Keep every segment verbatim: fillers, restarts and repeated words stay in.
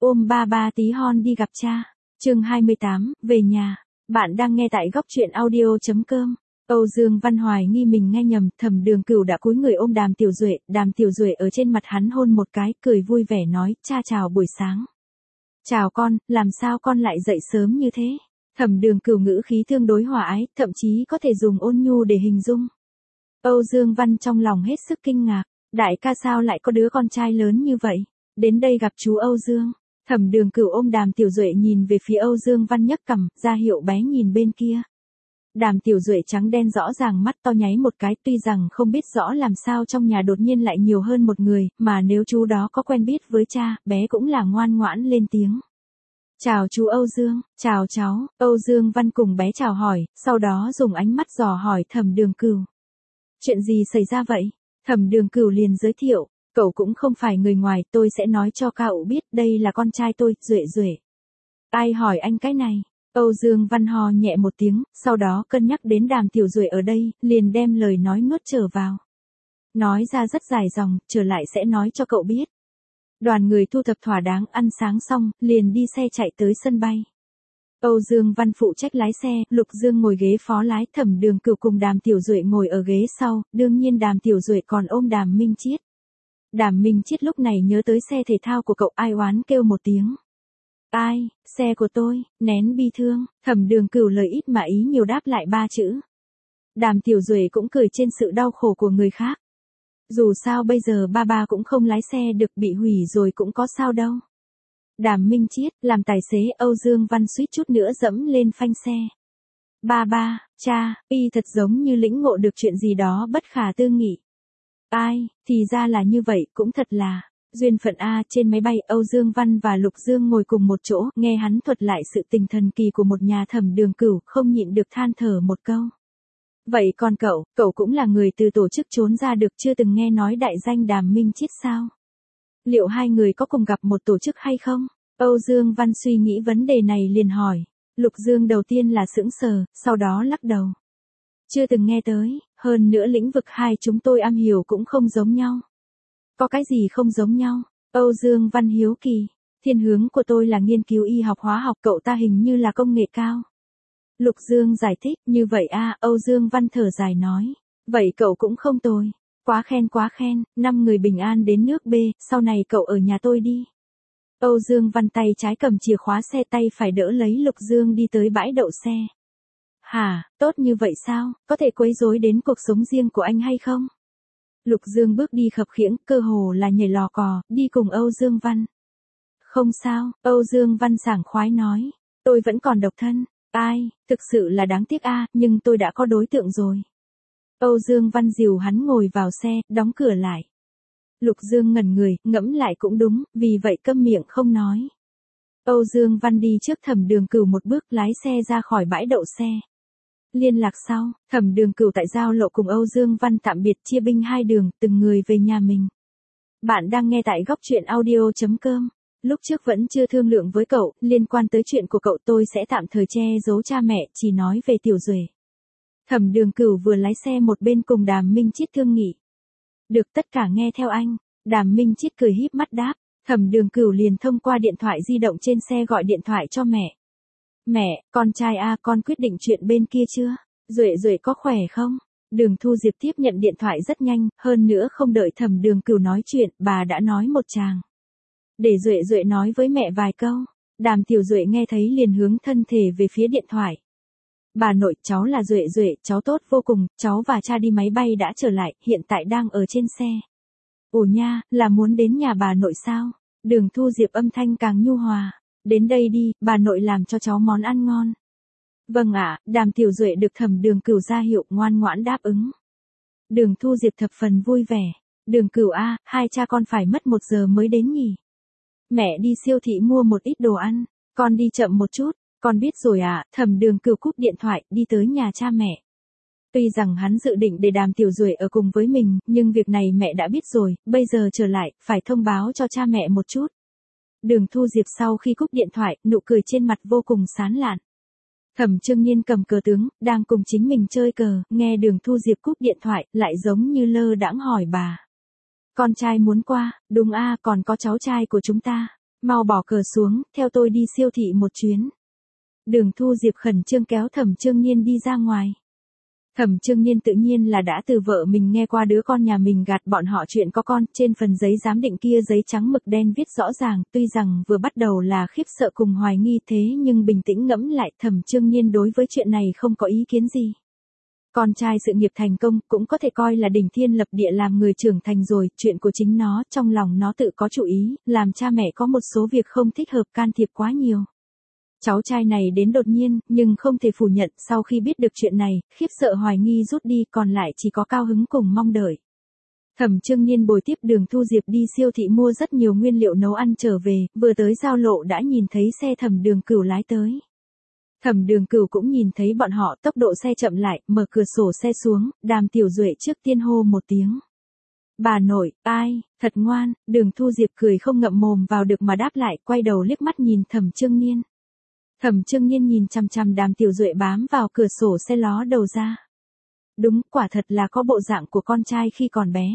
Ôm ba ba tí hon đi gặp cha. Chương hai mươi tám, về nhà. Bạn đang nghe tại góc truyện audio chấm com. Âu Dương Văn hoài nghi mình nghe nhầm, Thẩm Đường Cửu đã cúi người ôm Đàm Tiểu Duệ, Đàm Tiểu Duệ ở trên mặt hắn hôn một cái, cười vui vẻ nói, cha chào buổi sáng. Chào con, làm sao con lại dậy sớm như thế? Thẩm Đường Cửu ngữ khí tương đối hòa ái, thậm chí có thể dùng ôn nhu để hình dung. Âu Dương Văn trong lòng hết sức kinh ngạc, đại ca sao lại có đứa con trai lớn như vậy? Đến đây gặp chú Âu Dương. Thẩm Đường Cửu ôm Đàm Tiểu Duệ nhìn về phía Âu Dương Văn nhấc cằm, ra hiệu bé nhìn bên kia. Đàm Tiểu Duệ trắng đen rõ ràng mắt to nháy một cái, tuy rằng không biết rõ làm sao trong nhà đột nhiên lại nhiều hơn một người, mà nếu chú đó có quen biết với cha, bé cũng là ngoan ngoãn lên tiếng. Chào chú Âu Dương, chào cháu. Âu Dương Văn cùng bé chào hỏi, sau đó dùng ánh mắt dò hỏi Thẩm Đường Cửu. Chuyện gì xảy ra vậy? Thẩm Đường Cửu liền giới thiệu, cậu cũng không phải người ngoài, tôi sẽ nói cho cậu biết, đây là con trai tôi, Duệ Duệ. Ai hỏi anh cái này? Âu Dương Văn ho nhẹ một tiếng, sau đó cân nhắc đến Đàm Tiểu Duệ ở đây, liền đem lời nói nuốt trở vào. Nói ra rất dài dòng, trở lại sẽ nói cho cậu biết. Đoàn người thu thập thỏa đáng, ăn sáng xong, liền đi xe chạy tới sân bay. Âu Dương Văn phụ trách lái xe, Lục Dương ngồi ghế phó lái, Thẩm Đường Cửu cùng Đàm Tiểu Duệ ngồi ở ghế sau, đương nhiên Đàm Tiểu Duệ còn ôm Đàm Minh Chiết. Đàm Minh Chiết lúc này nhớ tới xe thể thao của cậu, ai oán kêu một tiếng. Ai, xe của tôi, nén bi thương. Thẩm Đường Cửu lời ít mà ý nhiều đáp lại ba chữ. Đàm Tiểu Duệ cũng cười trên sự đau khổ của người khác. Dù sao bây giờ ba ba cũng không lái xe được, bị hủy rồi cũng có sao đâu. Đàm Minh Chiết, làm tài xế. Âu Dương Văn suýt chút nữa dẫm lên phanh xe. Ba ba, cha, y thật giống như lĩnh ngộ được chuyện gì đó bất khả tư nghị. Ai, thì ra là như vậy, cũng thật là duyên phận a. Trên máy bay, Âu Dương Văn và Lục Dương ngồi cùng một chỗ, nghe hắn thuật lại sự tình thần kỳ của một nhà Thẩm Đường Cửu, không nhịn được than thở một câu. Vậy còn cậu, cậu cũng là người từ tổ chức trốn ra được, chưa từng nghe nói đại danh Đàm Minh Chiết sao? Liệu hai người có cùng gặp một tổ chức hay không? Âu Dương Văn suy nghĩ vấn đề này liền hỏi. Lục Dương đầu tiên là sững sờ, sau đó lắc đầu. Chưa từng nghe tới, hơn nữa lĩnh vực hai chúng tôi am hiểu cũng không giống nhau. Có cái gì không giống nhau? Âu Dương Văn hiếu kỳ. Thiên hướng của tôi là nghiên cứu y học hóa học, cậu ta hình như là công nghệ cao. Lục Dương giải thích, như vậy a. Âu Dương Văn thở dài nói. Vậy cậu cũng không tồi. Quá khen quá khen, năm người bình an đến nước B, sau này cậu ở nhà tôi đi. Âu Dương Văn tay trái cầm chìa khóa xe, tay phải đỡ lấy Lục Dương đi tới bãi đậu xe. Hả, tốt như vậy sao, có thể quấy rối đến cuộc sống riêng của anh hay không? Lục Dương bước đi khập khiễng, cơ hồ là nhảy lò cò, đi cùng Âu Dương Văn. Không sao, Âu Dương Văn sảng khoái nói, tôi vẫn còn độc thân. Ai, thực sự là đáng tiếc a, nhưng tôi đã có đối tượng rồi. Âu Dương Văn dìu hắn ngồi vào xe, đóng cửa lại. Lục Dương ngẩn người, ngẫm lại cũng đúng, vì vậy câm miệng không nói. Âu Dương Văn đi trước Thẩm Đường Cửu một bước, lái xe ra khỏi bãi đậu xe. Liên lạc sau, Thẩm Đường Cửu tại giao lộ cùng Âu Dương Văn tạm biệt, chia binh hai đường, từng người về nhà mình. Bạn đang nghe tại góc truyện audio chấm com. Lúc trước vẫn chưa thương lượng với cậu, liên quan tới chuyện của cậu tôi sẽ tạm thời che giấu cha mẹ, chỉ nói về Tiểu Duệ. Thẩm Đường Cửu vừa lái xe một bên cùng Đàm Minh Chiết thương nghị. Được, tất cả nghe theo anh. Đàm Minh Chiết cười híp mắt đáp. Thẩm Đường Cửu liền thông qua điện thoại di động trên xe gọi điện thoại cho mẹ. Mẹ, con trai a, con quyết định chuyện bên kia chưa? Duệ Duệ có khỏe không? Đường Thu Diệp tiếp nhận điện thoại rất nhanh, hơn nữa không đợi Thẩm Đường Cửu nói chuyện, bà đã nói một tràng. Để Duệ Duệ nói với mẹ vài câu. Đàm Tiểu Duệ nghe thấy liền hướng thân thể về phía điện thoại. Bà nội, cháu là Duệ Duệ, cháu tốt vô cùng, cháu và cha đi máy bay đã trở lại, hiện tại đang ở trên xe. Ồ nha, là muốn đến nhà bà nội sao? Đường Thu Diệp âm thanh càng nhu hòa. Đến đây đi, bà nội làm cho cháu món ăn ngon. Vâng ạ, Đàm Tiểu Duệ được Thẩm Đường Cửu ra hiệu, ngoan ngoãn đáp ứng. Đường Thu Diệp thập phần vui vẻ. Đường Cửu a, hai cha con phải mất một giờ mới đến nhỉ? Mẹ đi siêu thị mua một ít đồ ăn, con đi chậm một chút. Con biết rồi ạ. Thẩm Đường Cửu cúp điện thoại, đi tới nhà cha mẹ. Tuy rằng hắn dự định để Đàm Tiểu Duệ ở cùng với mình, nhưng việc này mẹ đã biết rồi, bây giờ trở lại, phải thông báo cho cha mẹ một chút. Đường Thu Diệp sau khi cúp điện thoại, nụ cười trên mặt vô cùng sán lạn. Thẩm Trương Nhiên cầm cờ tướng, đang cùng chính mình chơi cờ, nghe Đường Thu Diệp cúp điện thoại, lại giống như lơ đãng hỏi bà. Con trai muốn qua, đúng a, còn có cháu trai của chúng ta. Mau bỏ cờ xuống, theo tôi đi siêu thị một chuyến. Đường Thu Diệp khẩn trương kéo Thẩm Trương Nhiên đi ra ngoài. Thẩm Trương Nhiên tự nhiên là đã từ vợ mình nghe qua đứa con nhà mình gạt bọn họ chuyện có con, trên phần giấy giám định kia giấy trắng mực đen viết rõ ràng, tuy rằng vừa bắt đầu là khiếp sợ cùng hoài nghi thế nhưng bình tĩnh ngẫm lại, Thẩm Trương Nhiên đối với chuyện này không có ý kiến gì. Con trai sự nghiệp thành công cũng có thể coi là đỉnh thiên lập địa làm người trưởng thành rồi, chuyện của chính nó, trong lòng nó tự có chủ ý, làm cha mẹ có một số việc không thích hợp can thiệp quá nhiều. Cháu trai này đến đột nhiên, nhưng không thể phủ nhận, sau khi biết được chuyện này, khiếp sợ hoài nghi rút đi, còn lại chỉ có cao hứng cùng mong đợi. Thẩm Trương Nhiên bồi tiếp Đường Thu Diệp đi siêu thị mua rất nhiều nguyên liệu nấu ăn trở về, vừa tới giao lộ đã nhìn thấy xe Thẩm Đường Cửu lái tới. Thẩm Đường Cửu cũng nhìn thấy bọn họ, tốc độ xe chậm lại, mở cửa sổ xe xuống, Đàm Tiểu Duệ trước tiên hô một tiếng. Bà nội, ai, thật ngoan, Đường Thu Diệp cười không ngậm mồm vào được mà đáp lại, quay đầu liếc mắt nhìn Thẩm Trương Nhiên. Thẩm Trương Nhiên nhìn chằm chằm Đàm Tiểu Duệ bám vào cửa sổ xe ló đầu ra. Đúng, quả thật là có bộ dạng của con trai khi còn bé.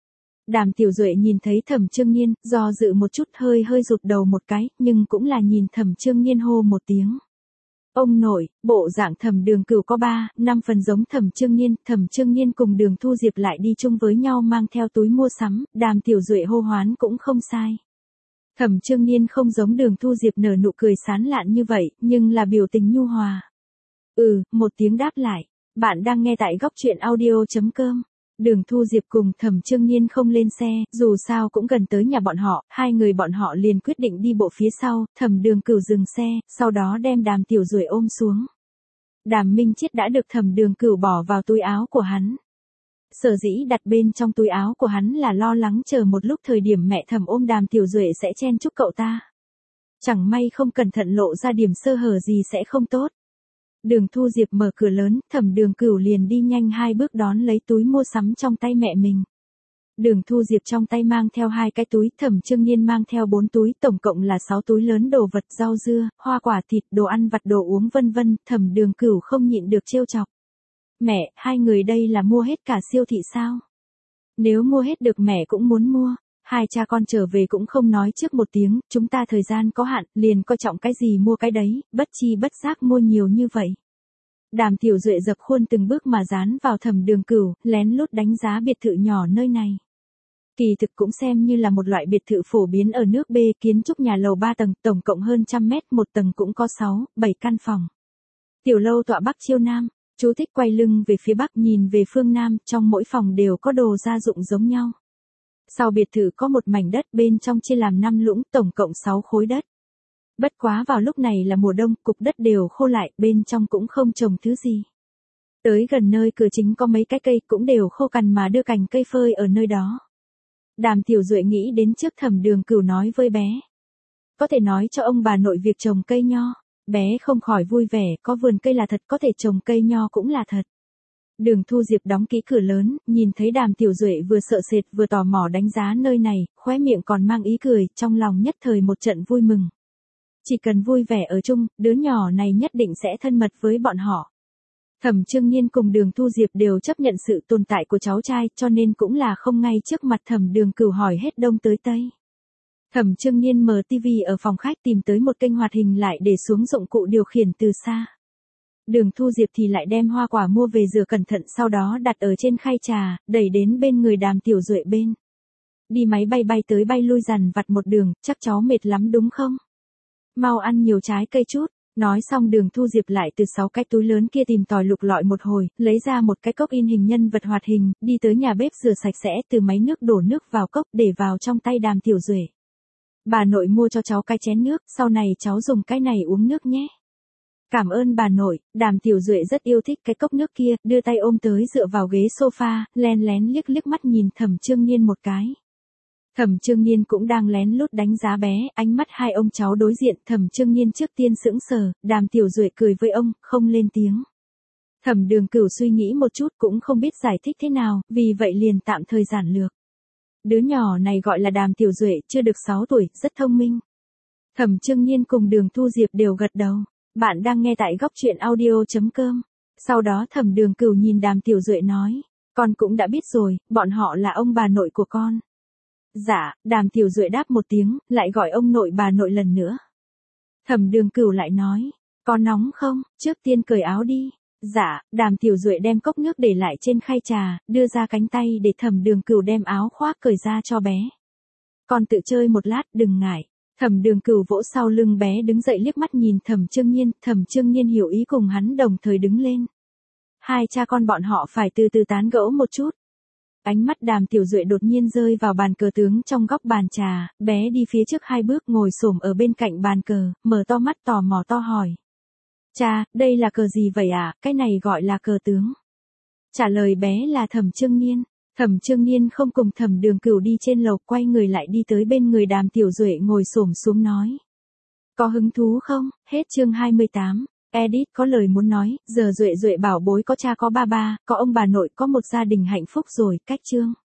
Đàm Tiểu Duệ nhìn thấy Thẩm Trương Nhiên, do dự một chút hơi hơi rụt đầu một cái, nhưng cũng là nhìn Thẩm Trương Nhiên hô một tiếng. Ông nội, bộ dạng Thẩm Đường Cửu có ba, năm phần giống Thẩm Trương Nhiên, Thẩm Trương Nhiên cùng Đường Thu Diệp lại đi chung với nhau mang theo túi mua sắm, Đàm Tiểu Duệ hô hoán cũng không sai. Thẩm Trương Nhiên không giống Đường Thu Diệp nở nụ cười sán lạn như vậy, nhưng là biểu tình nhu hòa. Ừ, một tiếng đáp lại. Bạn đang nghe tại góc truyện audio chấm com. Đường Thu Diệp cùng Thẩm Trương Nhiên không lên xe, dù sao cũng gần tới nhà bọn họ, hai người bọn họ liền quyết định đi bộ phía sau, Thẩm Đường Cửu dừng xe, sau đó đem Đàm Tiểu Duệ ôm xuống. Đàm Minh Chiết đã được Thẩm Đường Cửu bỏ vào túi áo của hắn. Sở dĩ đặt bên trong túi áo của hắn là lo lắng chờ một lúc thời điểm mẹ Thẩm ôm Đàm Tiểu Duệ sẽ chen chúc cậu ta. Chẳng may không cẩn thận lộ ra điểm sơ hở gì sẽ không tốt. Đường Thu Diệp mở cửa lớn, Thẩm Đường Cửu liền đi nhanh hai bước đón lấy túi mua sắm trong tay mẹ mình. Đường Thu Diệp trong tay mang theo hai cái túi, Thẩm Trương Nhiên mang theo bốn túi, tổng cộng là sáu túi lớn đồ vật, rau dưa, hoa quả, thịt, đồ ăn vặt, đồ uống vân vân, Thẩm Đường Cửu không nhịn được trêu chọc. Mẹ, hai người đây là mua hết cả siêu thị sao? Nếu mua hết được mẹ cũng muốn mua. Hai cha con trở về cũng không nói trước một tiếng, chúng ta thời gian có hạn, liền coi trọng cái gì mua cái đấy, bất chi bất giác mua nhiều như vậy. Đàm Tiểu Duệ dập khuôn từng bước mà dán vào Thẩm Đường Cửu, lén lút đánh giá biệt thự nhỏ nơi này. Kỳ thực cũng xem như là một loại biệt thự phổ biến ở nước B, kiến trúc nhà lầu ba tầng, tổng cộng hơn trăm mét, một tầng cũng có sáu, bảy căn phòng. Tiểu lâu tọa bắc chiêu nam, chú thích quay lưng về phía bắc nhìn về phương nam, trong mỗi phòng đều có đồ gia dụng giống nhau. Sau biệt thự có một mảnh đất bên trong chia làm năm lũng, tổng cộng sáu khối đất. Bất quá vào lúc này là mùa đông, cục đất đều khô lại, bên trong cũng không trồng thứ gì. Tới gần nơi cửa chính có mấy cái cây cũng đều khô cằn mà đưa cành cây phơi ở nơi đó. Đàm Tiểu Duệ nghĩ đến trước Thẩm Đường Cửu nói với bé. Có thể nói cho ông bà nội việc trồng cây nho. Bé không khỏi vui vẻ, có vườn cây là thật, có thể trồng cây nho cũng là thật. Đường Thu Diệp đóng kỹ cửa lớn, nhìn thấy Đàm Tiểu Duệ vừa sợ sệt vừa tò mò đánh giá nơi này, khóe miệng còn mang ý cười, trong lòng nhất thời một trận vui mừng. Chỉ cần vui vẻ ở chung, đứa nhỏ này nhất định sẽ thân mật với bọn họ. Thẩm Trương Nhiên cùng Đường Thu Diệp đều chấp nhận sự tồn tại của cháu trai, cho nên cũng là không ngay trước mặt Thẩm Đường Cửu hỏi hết đông tới tây. Thẩm Trương Nhiên mở tivi ở phòng khách tìm tới một kênh hoạt hình lại để xuống dụng cụ điều khiển từ xa. Đường Thu Diệp thì lại đem hoa quả mua về rửa cẩn thận sau đó đặt ở trên khay trà, đẩy đến bên người Đàm Tiểu Duệ bên. Đi máy bay bay tới bay lui dằn vặt một đường, chắc cháu mệt lắm đúng không? Mau ăn nhiều trái cây chút. Nói xong Đường Thu Diệp lại từ sáu cái túi lớn kia tìm tòi lục lọi một hồi, lấy ra một cái cốc in hình nhân vật hoạt hình, đi tới nhà bếp rửa sạch sẽ từ máy nước đổ nước vào cốc để vào trong tay Đàm Tiểu Duệ. Bà nội mua cho cháu cái chén nước, sau này cháu dùng cái này uống nước nhé. Cảm ơn bà nội, Đàm Tiểu Duệ rất yêu thích cái cốc nước kia, đưa tay ôm tới dựa vào ghế sofa, len lén liếc liếc mắt nhìn Thẩm Trương Nhiên một cái. Thẩm Trương Nhiên cũng đang lén lút đánh giá bé, ánh mắt hai ông cháu đối diện, Thẩm Trương Nhiên trước tiên sững sờ, Đàm Tiểu Duệ cười với ông, không lên tiếng. Thẩm Đường Cửu suy nghĩ một chút cũng không biết giải thích thế nào, vì vậy liền tạm thời giản lược. Đứa nhỏ này gọi là Đàm Tiểu Duệ, chưa được sáu tuổi, rất thông minh. Thẩm Trương Nhiên cùng Đường Thu Diệp đều gật đầu. Bạn đang nghe tại góc truyện audio chấm com. Sau đó Thẩm Đường Cửu nhìn Đàm Tiểu Duệ nói, con cũng đã biết rồi, bọn họ là ông bà nội của con. Dạ, Đàm Tiểu Duệ đáp một tiếng, lại gọi ông nội bà nội lần nữa. Thẩm Đường Cửu lại nói, có nóng không, trước tiên cởi áo đi. Dạ, Đàm Tiểu Duệ đem cốc nước để lại trên khay trà, đưa ra cánh tay để Thẩm Đường Cửu đem áo khoác cởi ra cho bé. Con tự chơi một lát, đừng ngại. Thẩm Đường Cửu vỗ sau lưng bé đứng dậy liếc mắt nhìn Thẩm Trương Nhiên, Thẩm Trương Nhiên hiểu ý cùng hắn đồng thời đứng lên. Hai cha con bọn họ phải từ từ tán gẫu một chút. Ánh mắt Đàm Tiểu Duệ đột nhiên rơi vào bàn cờ tướng trong góc bàn trà, bé đi phía trước hai bước ngồi xổm ở bên cạnh bàn cờ, mở to mắt tò mò to hỏi. Cha, đây là cờ gì vậy ạ, à? Cái này gọi là cờ tướng. Trả lời bé là Thẩm Trương Nhiên. Thẩm Trương Nhiên không cùng Thẩm Đường Cửu đi trên lầu, quay người lại đi tới bên người Đàm Tiểu Duệ ngồi xổm xuống nói. Có hứng thú không? Hết chương hai mươi tám. Edit có lời muốn nói, giờ Duệ Duệ bảo bối có cha có ba ba, có ông bà nội, có một gia đình hạnh phúc rồi, cách chương.